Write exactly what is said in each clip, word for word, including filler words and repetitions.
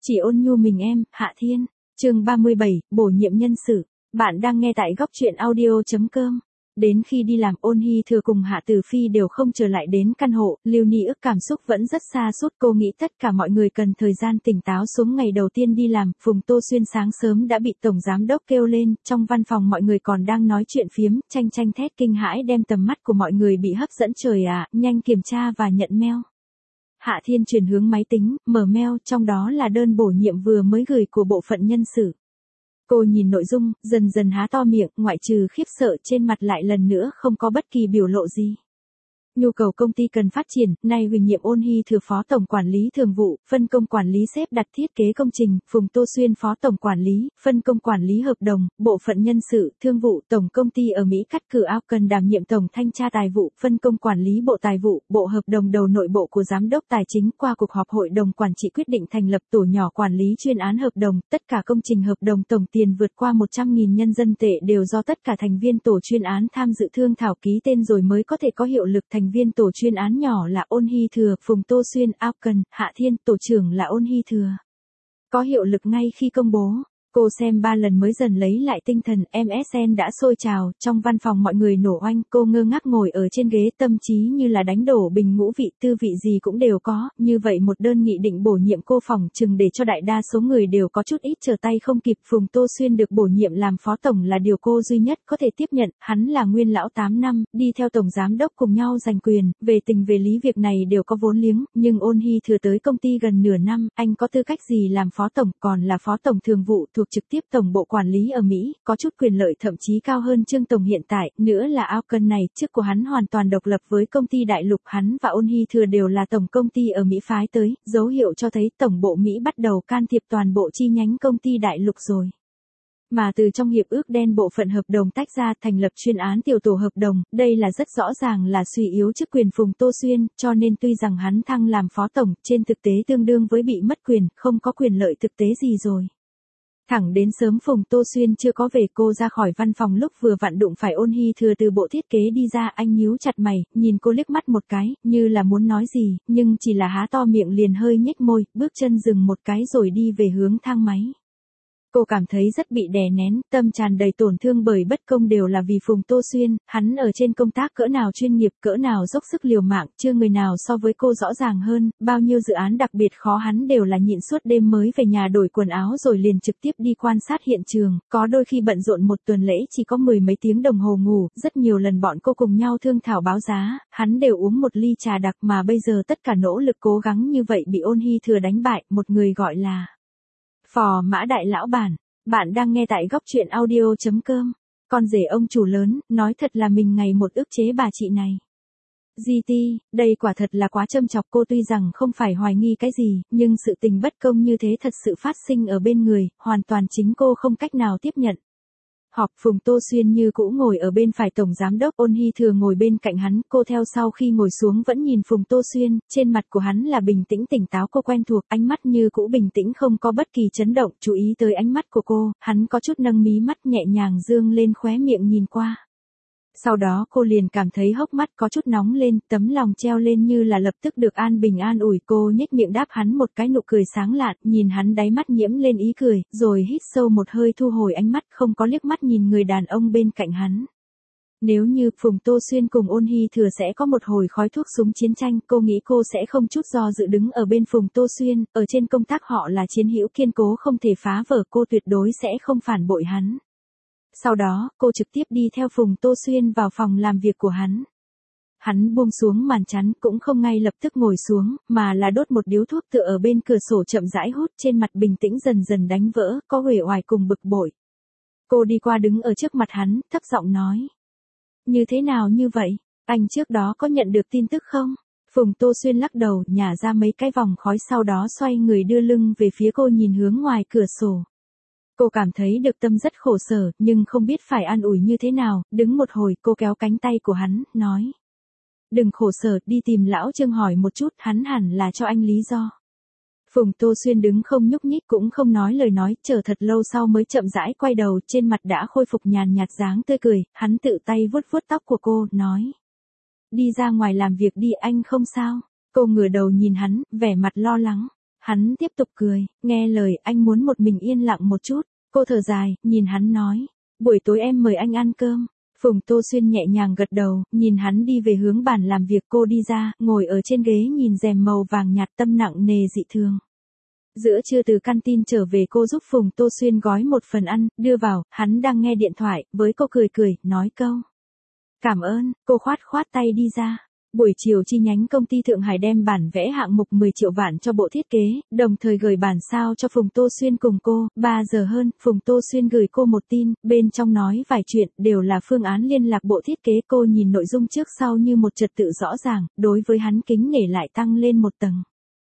Chỉ ôn nhu mình em, Hạ Thiên. Chương ba mươi bảy, bổ nhiệm nhân sự. Bạn đang nghe tại góc truyện audio chấm com. Đến khi đi làm, Ôn Hi Thừa cùng Hạ Tử Phi đều không trở lại đến căn hộ, Lưu Ni ức cảm xúc vẫn rất xa sút cô nghĩ tất cả mọi người cần thời gian tỉnh táo xuống ngày đầu tiên đi làm. Phùng Tô Xuyên sáng sớm đã bị tổng giám đốc kêu lên, trong văn phòng mọi người còn đang nói chuyện phiếm, tranh tranh thét kinh hãi đem tầm mắt của mọi người bị hấp dẫn. Trời ạ, nhanh kiểm tra và nhận mail. Hạ Thiên chuyển hướng máy tính, mở mail, trong đó là đơn bổ nhiệm vừa mới gửi của bộ phận nhân sự. Cô nhìn nội dung, dần dần há to miệng, ngoại trừ khiếp sợ trên mặt lại lần nữa không có bất kỳ biểu lộ gì. Nhu cầu công ty cần phát triển, nay ủy nhiệm Ôn Hi Thừa phó tổng quản lý thường vụ, phân công quản lý xếp đặt thiết kế công trình, Phùng Tô Xuyên phó tổng quản lý, phân công quản lý hợp đồng, bộ phận nhân sự, thương vụ, tổng công ty ở Mỹ cắt cử áo cần đảm nhiệm tổng thanh tra tài vụ, phân công quản lý bộ tài vụ, bộ hợp đồng đầu nội bộ của giám đốc tài chính. Qua cuộc họp hội đồng quản trị quyết định thành lập tổ nhỏ quản lý chuyên án hợp đồng, tất cả công trình hợp đồng tổng tiền vượt qua một trăm nghìn nhân dân tệ đều do tất cả thành viên tổ chuyên án tham dự thương thảo ký tên rồi mới có thể có hiệu lực. Thành viên tổ chuyên án nhỏ là Ôn Hi Thừa, Phùng Tô Xuyên, Ao Cần, Hạ Thiên, tổ trưởng là Ôn Hi Thừa. Có hiệu lực ngay khi công bố. Cô xem ba lần mới dần lấy lại tinh thần, em ét en đã sôi trào, trong văn phòng mọi người nổ oanh, cô ngơ ngác ngồi ở trên ghế, tâm trí như là đánh đổ bình ngũ vị, tư vị gì cũng đều có, như vậy một đơn nghị định bổ nhiệm cô phòng chừng để cho đại đa số người đều có chút ít trở tay không kịp. Phùng Tô Xuyên được bổ nhiệm làm phó tổng là điều cô duy nhất có thể tiếp nhận, hắn là nguyên lão tám năm, đi theo tổng giám đốc cùng nhau giành quyền, về tình về lý việc này đều có vốn liếng, nhưng Ôn Hi Thừa tới công ty gần nửa năm, anh có tư cách gì làm phó tổng, còn là phó tổng thường vụ thuộc trực tiếp tổng bộ quản lý ở Mỹ, có chút quyền lợi thậm chí cao hơn Trương tổng hiện tại, nữa là Ao Cân này, chức của hắn hoàn toàn độc lập với công ty đại lục, hắn và Ôn Hi Thừa đều là tổng công ty ở Mỹ phái tới, dấu hiệu cho thấy tổng bộ Mỹ bắt đầu can thiệp toàn bộ chi nhánh công ty đại lục rồi. Mà từ trong hiệp ước đen bộ phận hợp đồng tách ra thành lập chuyên án tiểu tổ hợp đồng, đây là rất rõ ràng là suy yếu chức quyền Phùng Tô Xuyên, cho nên tuy rằng hắn thăng làm phó tổng, trên thực tế tương đương với bị mất quyền, không có quyền lợi thực tế gì rồi. Thẳng đến sớm Phùng Tô Xuyên chưa có về, cô ra khỏi văn phòng lúc vừa vặn đụng phải Ôn Hi Thừa từ bộ thiết kế đi ra, anh nhíu chặt mày, nhìn cô liếc mắt một cái, như là muốn nói gì, nhưng chỉ là há to miệng liền hơi nhếch môi, bước chân dừng một cái rồi đi về hướng thang máy. Cô cảm thấy rất bị đè nén, tâm tràn đầy tổn thương bởi bất công đều là vì Phùng Tô Xuyên, hắn ở trên công tác cỡ nào chuyên nghiệp, cỡ nào dốc sức liều mạng, chưa người nào so với cô rõ ràng hơn, bao nhiêu dự án đặc biệt khó hắn đều là nhịn suốt đêm mới về nhà đổi quần áo rồi liền trực tiếp đi quan sát hiện trường, có đôi khi bận rộn một tuần lễ chỉ có mười mấy tiếng đồng hồ ngủ, rất nhiều lần bọn cô cùng nhau thương thảo báo giá, hắn đều uống một ly trà đặc, mà bây giờ tất cả nỗ lực cố gắng như vậy bị Ôn Hi Thừa đánh bại, một người gọi là Phò Mã Đại Lão Bản. Bạn đang nghe tại góc truyện audio chấm com. Con rể ông chủ lớn, nói thật là mình ngày một ức chế bà chị này. giê tê, đây quả thật là quá châm chọc cô, tuy rằng không phải hoài nghi cái gì, nhưng sự tình bất công như thế thật sự phát sinh ở bên người, hoàn toàn chính cô không cách nào tiếp nhận. Họp, Phùng Tô Xuyên như cũ ngồi ở bên phải tổng giám đốc, Ôn Hi Thừa ngồi bên cạnh hắn, cô theo sau khi ngồi xuống vẫn nhìn Phùng Tô Xuyên, trên mặt của hắn là bình tĩnh tỉnh táo, cô quen thuộc, ánh mắt như cũ bình tĩnh không có bất kỳ chấn động, chú ý tới ánh mắt của cô, hắn có chút nâng mí mắt nhẹ nhàng dương lên khóe miệng nhìn qua. Sau đó cô liền cảm thấy hốc mắt có chút nóng lên, tấm lòng treo lên như là lập tức được an bình an ủi, cô nhếch miệng đáp hắn một cái nụ cười sáng lạn, nhìn hắn đáy mắt nhiễm lên ý cười, rồi hít sâu một hơi thu hồi ánh mắt, không có liếc mắt nhìn người đàn ông bên cạnh hắn. Nếu như Phùng Tô Xuyên cùng Ôn Hi Thừa sẽ có một hồi khói thuốc súng chiến tranh, cô nghĩ cô sẽ không chút do dự đứng ở bên Phùng Tô Xuyên, ở trên công tác họ là chiến hữu kiên cố không thể phá vỡ, cô tuyệt đối sẽ không phản bội hắn. Sau đó, cô trực tiếp đi theo Phùng Tô Xuyên vào phòng làm việc của hắn. Hắn buông xuống màn chắn, cũng không ngay lập tức ngồi xuống, mà là đốt một điếu thuốc tựa ở bên cửa sổ chậm rãi hút, trên mặt bình tĩnh dần dần đánh vỡ, có uể oải cùng bực bội. Cô đi qua đứng ở trước mặt hắn, thấp giọng nói. Như thế nào như vậy? Anh trước đó có nhận được tin tức không? Phùng Tô Xuyên lắc đầu, nhả ra mấy cái vòng khói, sau đó xoay người đưa lưng về phía cô, nhìn hướng ngoài cửa sổ. Cô cảm thấy được tâm rất khổ sở, nhưng không biết phải an ủi như thế nào, đứng một hồi, cô kéo cánh tay của hắn, nói. Đừng khổ sở, đi tìm lão Trương hỏi một chút, hắn hẳn là cho anh lý do. Phùng Tô Xuyên đứng không nhúc nhích cũng không nói lời nói, chờ thật lâu sau mới chậm rãi quay đầu, trên mặt đã khôi phục nhàn nhạt dáng tươi cười, hắn tự tay vuốt vuốt tóc của cô, nói. Đi ra ngoài làm việc đi, anh không sao. Cô ngửa đầu nhìn hắn, vẻ mặt lo lắng. Hắn tiếp tục cười, nghe lời anh muốn một mình yên lặng một chút. Cô thở dài, nhìn hắn nói, buổi tối em mời anh ăn cơm. Phùng Tô Xuyên nhẹ nhàng gật đầu, nhìn hắn đi về hướng bàn làm việc. Cô đi ra, ngồi ở trên ghế nhìn rèm màu vàng nhạt, tâm nặng nề dị thường. Giữa trưa từ canteen trở về, cô giúp Phùng Tô Xuyên gói một phần ăn, đưa vào. Hắn đang nghe điện thoại, với cô cười cười, nói câu cảm ơn. Cô khoát khoát tay đi ra. Buổi chiều chi nhánh công ty Thượng Hải đem bản vẽ hạng mục mười triệu vạn cho bộ thiết kế, đồng thời gửi bản sao cho Phùng Tô Xuyên cùng cô. ba giờ hơn, Phùng Tô Xuyên gửi cô một tin, bên trong nói vài chuyện, đều là phương án liên lạc bộ thiết kế. Cô nhìn nội dung trước sau như một trật tự rõ ràng, đối với hắn kính nể lại tăng lên một tầng.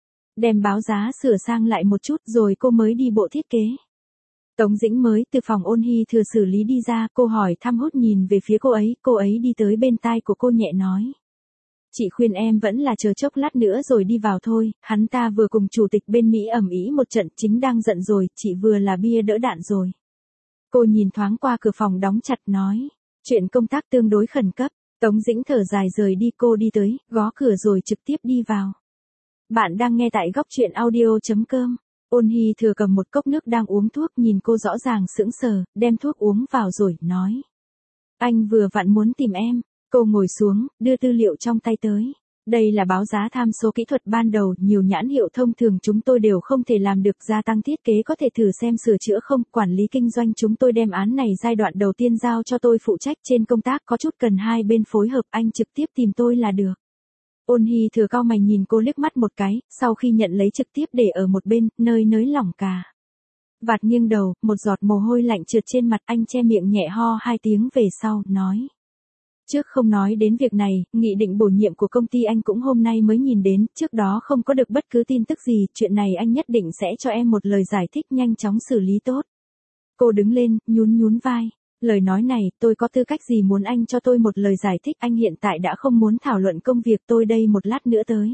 Đem báo giá sửa sang lại một chút rồi cô mới đi bộ thiết kế. Tống Dĩnh mới từ phòng Ôn Hy Thừa xử lý đi ra, cô hỏi thăm hút nhìn về phía cô ấy, cô ấy đi tới bên tai của cô nhẹ nói. Chị khuyên em vẫn là chờ chốc lát nữa rồi đi vào thôi, hắn ta vừa cùng chủ tịch bên Mỹ ầm ĩ một trận, chính đang giận rồi, chị vừa là bia đỡ đạn rồi. Cô nhìn thoáng qua cửa phòng đóng chặt nói, chuyện công tác tương đối khẩn cấp. Tống Dĩnh thở dài rời đi, cô đi tới, gõ cửa rồi trực tiếp đi vào. Bạn đang nghe tại góc truyện audio.com. Ôn Hy Thừa cầm một cốc nước đang uống thuốc, nhìn cô rõ ràng sững sờ, đem thuốc uống vào rồi, nói. Anh vừa vặn muốn tìm em. Cô ngồi xuống, đưa tư liệu trong tay tới. Đây là báo giá tham số kỹ thuật ban đầu, nhiều nhãn hiệu thông thường chúng tôi đều không thể làm được, gia tăng thiết kế có thể thử xem sửa chữa không, quản lý kinh doanh chúng tôi đem án này giai đoạn đầu tiên giao cho tôi phụ trách, trên công tác có chút cần hai bên phối hợp, anh trực tiếp tìm tôi là được. Ôn Hy Thừa cau mày nhìn cô liếc mắt một cái, sau khi nhận lấy trực tiếp để ở một bên, nơi nới lỏng cà vạt, nghiêng đầu, một giọt mồ hôi lạnh trượt trên mặt, anh che miệng nhẹ ho hai tiếng về sau, nói. Trước không nói đến việc này, nghị định bổ nhiệm của công ty anh cũng hôm nay mới nhìn đến, trước đó không có được bất cứ tin tức gì, chuyện này anh nhất định sẽ cho em một lời giải thích nhanh chóng xử lý tốt. Cô đứng lên, nhún nhún vai. Lời nói này, tôi có tư cách gì muốn anh cho tôi một lời giải thích, anh hiện tại đã không muốn thảo luận công việc, tôi đây một lát nữa tới.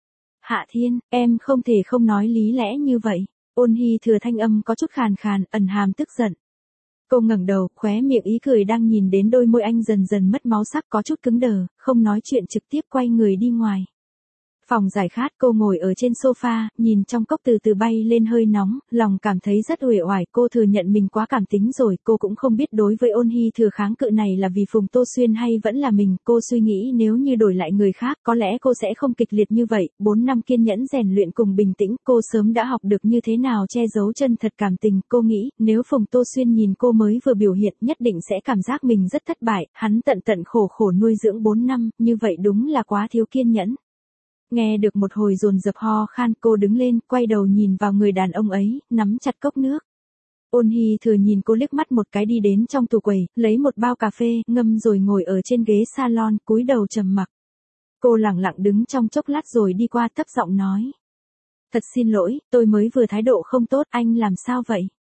Hạ Thiên, em không thể không nói lý lẽ như vậy. Ôn Hy Thừa thanh âm có chút khàn khàn, ẩn hàm tức giận. Cô ngẩng đầu, khóe miệng ý cười đang nhìn đến đôi môi anh dần dần mất máu sắc, có chút cứng đờ, không nói chuyện, trực tiếp quay người đi ngoài. Phòng giải khát, cô ngồi ở trên sofa, nhìn trong cốc từ từ bay lên hơi nóng, lòng cảm thấy rất uể oải. Cô thừa nhận mình quá cảm tính rồi, cô cũng không biết đối với Ôn Hy Thừa kháng cự này là vì Phùng Tô Xuyên hay vẫn là mình. Cô suy nghĩ nếu như đổi lại người khác, có lẽ cô sẽ không kịch liệt như vậy. Bốn năm kiên nhẫn rèn luyện cùng bình tĩnh, cô sớm đã học được như thế nào che giấu chân thật cảm tình. Cô nghĩ, nếu Phùng Tô Xuyên nhìn cô mới vừa biểu hiện, nhất định sẽ cảm giác mình rất thất bại, hắn tận tận khổ khổ nuôi dưỡng bốn năm, như vậy đúng là quá thiếu kiên nhẫn. Nghe được một hồi dồn dập ho khan, cô đứng lên, quay đầu nhìn vào người đàn ông ấy, nắm chặt cốc nước. Ôn Hy Thừa nhìn cô liếc mắt một cái, đi đến trong tủ quầy, lấy một bao cà phê, ngâm rồi ngồi ở trên ghế salon, cúi đầu trầm mặc. Cô lẳng lặng đứng trong chốc lát rồi đi qua, thấp giọng nói. Thật xin lỗi, tôi mới vừa thái độ không tốt, anh làm sao vậy?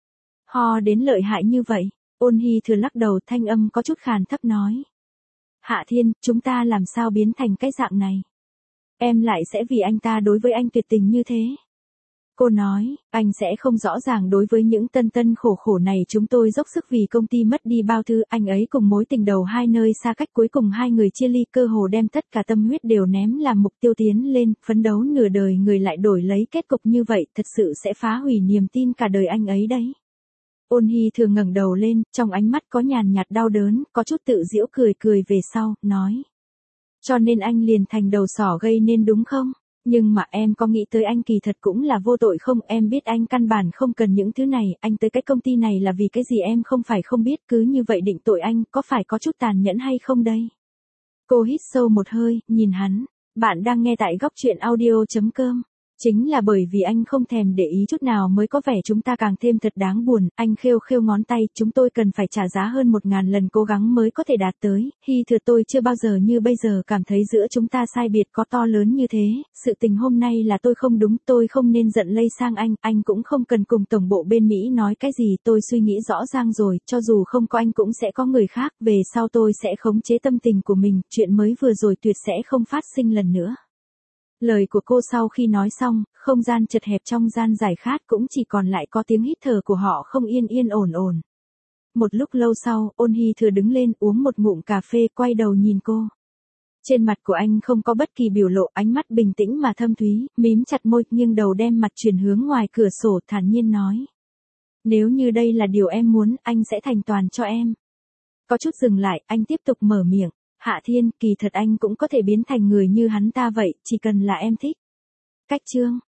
Ho đến lợi hại như vậy. Ôn Hy Thừa lắc đầu, thanh âm có chút khàn thấp nói. Hạ Thiên, chúng ta làm sao biến thành cái dạng này? Em lại sẽ vì anh ta đối với anh tuyệt tình như thế. Cô nói, anh sẽ không rõ ràng đối với những tân tân khổ khổ này chúng tôi dốc sức vì công ty mất đi bao thứ, anh ấy cùng mối tình đầu hai nơi xa cách, cuối cùng hai người chia ly, cơ hồ đem tất cả tâm huyết đều ném làm mục tiêu tiến lên, phấn đấu nửa đời người lại đổi lấy kết cục như vậy, thật sự sẽ phá hủy niềm tin cả đời anh ấy đấy. Ôn Hy Thường ngẩng đầu lên, trong ánh mắt có nhàn nhạt đau đớn, có chút tự giễu cười cười về sau, nói. Cho nên anh liền thành đầu sỏ gây nên đúng không? Nhưng mà em có nghĩ tới anh kỳ thật cũng là vô tội không? Em biết anh căn bản không cần những thứ này, anh tới cái công ty này là vì cái gì em không phải không biết, cứ như vậy định tội anh, có phải có chút tàn nhẫn hay không đây? Cô hít sâu một hơi, nhìn hắn. Bạn đang nghe tại góc truyện audio.com. Chính là bởi vì anh không thèm để ý chút nào mới có vẻ chúng ta càng thêm thật đáng buồn, anh khêu khêu ngón tay, chúng tôi cần phải trả giá hơn một ngàn lần cố gắng mới có thể đạt tới, Hy Thừa tôi chưa bao giờ như bây giờ cảm thấy giữa chúng ta sai biệt có to lớn như thế, sự tình hôm nay là tôi không đúng, tôi không nên giận lây sang anh, anh cũng không cần cùng tổng bộ bên Mỹ nói cái gì, tôi suy nghĩ rõ ràng rồi, cho dù không có anh cũng sẽ có người khác, về sau tôi sẽ khống chế tâm tình của mình, chuyện mới vừa rồi tuyệt sẽ không phát sinh lần nữa. Lời của cô sau khi nói xong, không gian chật hẹp trong gian giải khát cũng chỉ còn lại có tiếng hít thở của họ không yên yên ổn ổn. Một lúc lâu sau, Ôn Hy Thừa đứng lên uống một ngụm cà phê, quay đầu nhìn cô. Trên mặt của anh không có bất kỳ biểu lộ, ánh mắt bình tĩnh mà thâm thúy, mím chặt môi, nghiêng đầu đem mặt chuyển hướng ngoài cửa sổ, thản nhiên nói. Nếu như đây là điều em muốn, anh sẽ thành toàn cho em. Có chút dừng lại, anh tiếp tục mở miệng. Hạ Thiên, kỳ thật anh cũng có thể biến thành người như hắn ta vậy, chỉ cần là em thích. Cách chương